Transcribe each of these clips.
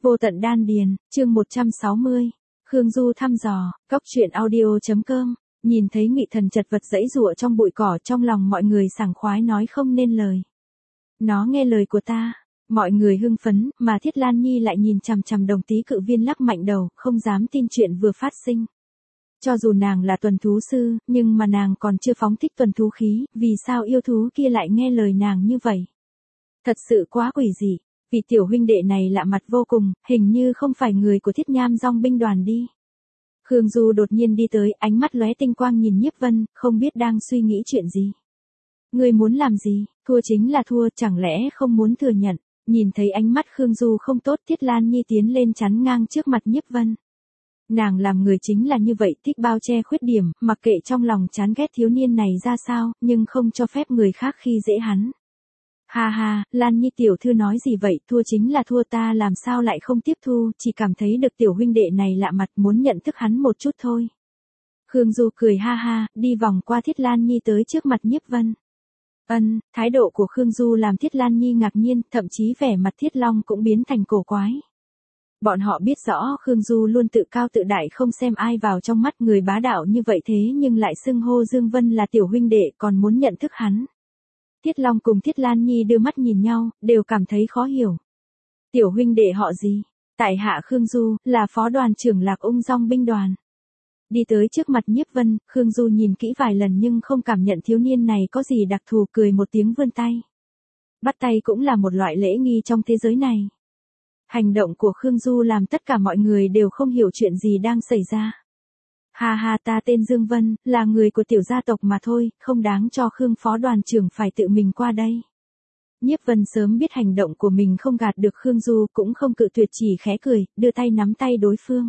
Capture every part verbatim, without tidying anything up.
Vô tận đan điền, chương một trăm sáu mươi. Khương Du thăm dò, góc truyện audio chấm com. Nhìn thấy Ngụy Thần chật vật giãy giụa trong bụi cỏ, trong lòng mọi người sảng khoái nói không nên lời. Nó nghe lời của ta. Mọi người hưng phấn, mà Thiết Lan Nhi lại nhìn chằm chằm Đồng Tý Cự Viên lắc mạnh đầu, không dám tin chuyện vừa phát sinh. Cho dù nàng là tuần thú sư, nhưng mà nàng còn chưa phóng thích tuần thú khí, vì sao yêu thú kia lại nghe lời nàng như vậy? Thật sự quá quỷ dị. Vị tiểu huynh đệ này lạ mặt vô cùng, hình như không phải người của Thiết Nham Dong binh đoàn đi. Khương Du đột nhiên đi tới, ánh mắt lóe tinh quang nhìn Nhiếp Vân, không biết đang suy nghĩ chuyện gì. Ngươi muốn làm gì? Thua chính là thua, chẳng lẽ không muốn thừa nhận? Nhìn thấy ánh mắt Khương Du không tốt, Thiết Lan Nhi tiến lên chắn ngang trước mặt Nhiếp Vân. Nàng làm người chính là như vậy, thích bao che khuyết điểm, mặc kệ trong lòng chán ghét thiếu niên này ra sao, nhưng không cho phép người khác khi dễ hắn. Ha ha, Lan Nhi tiểu thư nói gì vậy, thua chính là thua, ta làm sao lại không tiếp thu, chỉ cảm thấy được tiểu huynh đệ này lạ mặt, muốn nhận thức hắn một chút thôi. Khương Du cười ha ha, đi vòng qua Thiết Lan Nhi tới trước mặt Nhiếp Vân. Ân, thái độ của Khương Du làm Thiết Lan Nhi ngạc nhiên, thậm chí vẻ mặt Thiết Long cũng biến thành cổ quái. Bọn họ biết rõ Khương Du luôn tự cao tự đại, không xem ai vào trong mắt, người bá đạo như vậy thế nhưng lại xưng hô Dương Vân là tiểu huynh đệ, còn muốn nhận thức hắn. Thiết Long cùng Thiết Lan Nhi đưa mắt nhìn nhau, đều cảm thấy khó hiểu. Tiểu huynh đệ họ gì? Tại hạ Khương Du, là phó đoàn trưởng Lạc Ung Dong binh đoàn. Đi tới trước mặt Nhiếp Vân, Khương Du nhìn kỹ vài lần nhưng không cảm nhận thiếu niên này có gì đặc thù, cười một tiếng vươn tay. Bắt tay cũng là một loại lễ nghi trong thế giới này. Hành động của Khương Du làm tất cả mọi người đều không hiểu chuyện gì đang xảy ra. Ha ha, ta tên Dương Vân, là người của tiểu gia tộc mà thôi, không đáng cho Khương phó đoàn trưởng phải tự mình qua đây. Nhiếp Vân sớm biết hành động của mình không gạt được Khương Du, cũng không cự tuyệt, chỉ khẽ cười, đưa tay nắm tay đối phương.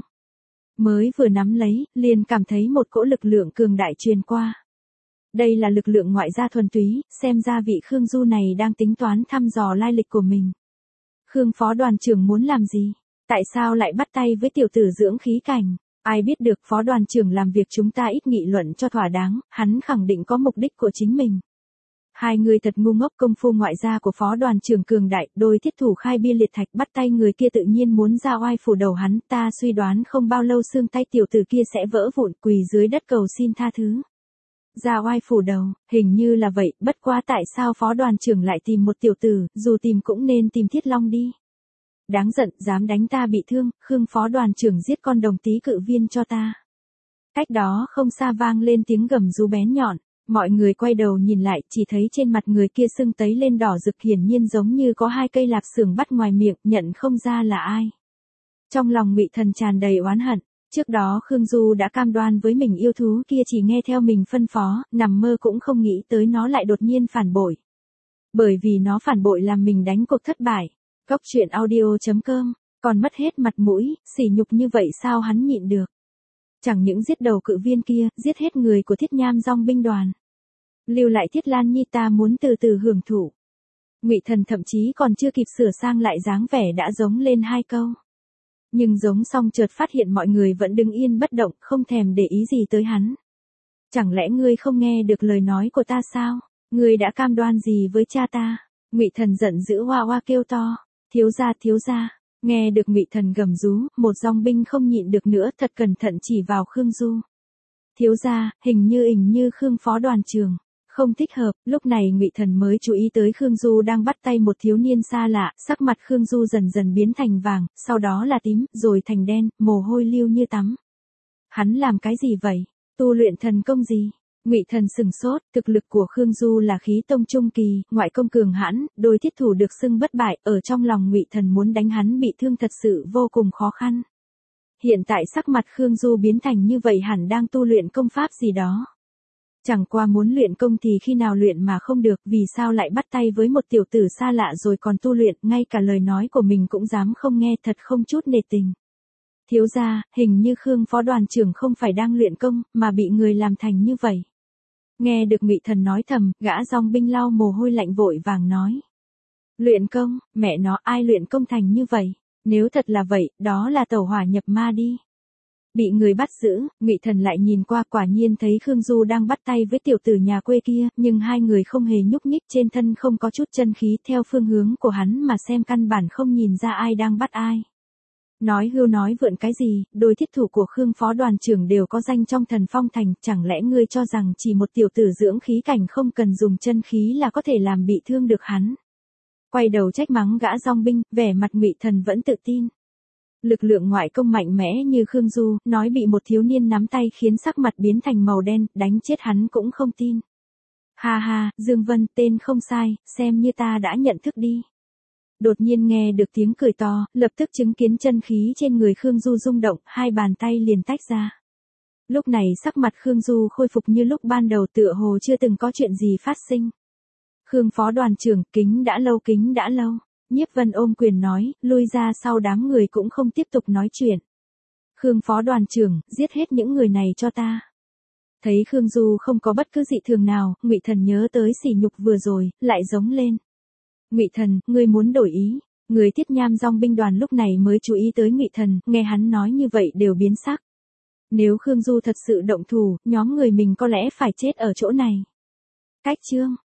Mới vừa nắm lấy, liền cảm thấy một cỗ lực lượng cường đại truyền qua. Đây là lực lượng ngoại gia thuần túy, xem ra vị Khương Du này đang tính toán thăm dò lai lịch của mình. Khương phó đoàn trưởng muốn làm gì? Tại sao lại bắt tay với tiểu tử dưỡng khí cảnh? Ai biết được, phó đoàn trưởng làm việc chúng ta ít nghị luận cho thỏa đáng, hắn khẳng định có mục đích của chính mình. Hai người thật ngu ngốc, công phu ngoại gia của phó đoàn trưởng cường đại, đôi thiết thủ khai bia liệt thạch, bắt tay người kia tự nhiên muốn ra oai phủ đầu hắn, ta suy đoán không bao lâu xương tay tiểu tử kia sẽ vỡ vụn, quỳ dưới đất cầu xin tha thứ. Ra oai phủ đầu, hình như là vậy, bất quá tại sao phó đoàn trưởng lại tìm một tiểu tử, dù tìm cũng nên tìm Thiết Long đi. Đáng giận, dám đánh ta bị thương, Khương phó đoàn trưởng giết con Đồng Tý Cự Viên cho ta. Cách đó không xa vang lên tiếng gầm rú bén nhọn, mọi người quay đầu nhìn lại, chỉ thấy trên mặt người kia sưng tấy lên đỏ rực, hiển nhiên giống như có hai cây lạp xưởng bắt ngoài miệng, nhận không ra là ai. Trong lòng Ngụy Thần tràn đầy oán hận, trước đó Khương Du đã cam đoan với mình yêu thú kia chỉ nghe theo mình phân phó, nằm mơ cũng không nghĩ tới nó lại đột nhiên phản bội. Bởi vì nó phản bội làm mình đánh cuộc thất bại. Góc truyện audio chấm com, còn mất hết mặt mũi, sỉ nhục như vậy sao hắn nhịn được. Chẳng những giết đầu cự viên kia, giết hết người của Thiết Nham Dong binh đoàn. Lưu lại Thiết Lan Nhi, ta muốn từ từ hưởng thụ. Ngụy Thần thậm chí còn chưa kịp sửa sang lại dáng vẻ đã giống lên hai câu. Nhưng giống xong chợt phát hiện mọi người vẫn đứng yên bất động, không thèm để ý gì tới hắn. Chẳng lẽ ngươi không nghe được lời nói của ta sao? Ngươi đã cam đoan gì với cha ta? Ngụy Thần giận dữ hoa hoa kêu to. Thiếu gia, thiếu gia. Nghe được Ngụy Thần gầm rú, một dòng binh không nhịn được nữa, thật cẩn thận chỉ vào Khương Du. Thiếu gia, hình như hình như Khương phó đoàn trưởng không thích hợp. Lúc này Ngụy Thần mới chú ý tới Khương Du đang bắt tay một thiếu niên xa lạ, sắc mặt Khương Du dần dần biến thành vàng, sau đó là tím, rồi thành đen, mồ hôi lưu như tắm. Hắn làm cái gì vậy? Tu luyện thần công gì? Ngụy Thần sừng sốt, thực lực của Khương Du là khí tông trung kỳ, ngoại công cường hãn, đôi thiết thủ được xưng bất bại, ở trong lòng Ngụy Thần muốn đánh hắn bị thương thật sự vô cùng khó khăn. Hiện tại sắc mặt Khương Du biến thành như vậy hẳn đang tu luyện công pháp gì đó. Chẳng qua muốn luyện công thì khi nào luyện mà không được, vì sao lại bắt tay với một tiểu tử xa lạ rồi còn tu luyện, ngay cả lời nói của mình cũng dám không nghe, thật không chút nể tình. Thiếu gia, hình như Khương phó đoàn trưởng không phải đang luyện công, mà bị người làm thành như vậy. Nghe được Ngụy Thần nói thầm, gã dòng binh lau mồ hôi lạnh vội vàng nói. Luyện công, mẹ nó, ai luyện công thành như vậy? Nếu thật là vậy, đó là tẩu hỏa nhập ma đi. Bị người bắt giữ, Ngụy Thần lại nhìn qua, quả nhiên thấy Khương Du đang bắt tay với tiểu tử nhà quê kia, nhưng hai người không hề nhúc nhích, trên thân không có chút chân khí, theo phương hướng của hắn mà xem căn bản không nhìn ra ai đang bắt ai. Nói hưu nói vượn cái gì, đôi thiết thủ của Khương phó đoàn trưởng đều có danh trong Thần Phong Thành, chẳng lẽ ngươi cho rằng chỉ một tiểu tử dưỡng khí cảnh không cần dùng chân khí là có thể làm bị thương được hắn. Quay đầu trách mắng gã dong binh, vẻ mặt Ngụy Thần vẫn tự tin. Lực lượng ngoại công mạnh mẽ như Khương Du, nói bị một thiếu niên nắm tay khiến sắc mặt biến thành màu đen, đánh chết hắn cũng không tin. Ha ha, Dương Vân, tên không sai, xem như ta đã nhận thức đi. Đột nhiên nghe được tiếng cười to, lập tức chứng kiến chân khí trên người Khương Du rung động, hai bàn tay liền tách ra. Lúc này sắc mặt Khương Du khôi phục như lúc ban đầu, tựa hồ chưa từng có chuyện gì phát sinh. Khương phó đoàn trưởng, kính đã lâu kính đã lâu. Nhiếp Vân ôm quyền nói, lui ra sau đám người cũng không tiếp tục nói chuyện. Khương phó đoàn trưởng, giết hết những người này cho ta. Thấy Khương Du không có bất cứ dị thường nào, Ngụy Thần nhớ tới sỉ nhục vừa rồi, lại giống lên. Ngụy Thần, ngươi muốn đổi ý. Người Tiết Nham dong binh đoàn lúc này mới chú ý tới Ngụy Thần, nghe hắn nói như vậy đều biến sắc. Nếu Khương Du thật sự động thủ, nhóm người mình có lẽ phải chết ở chỗ này. Cách chương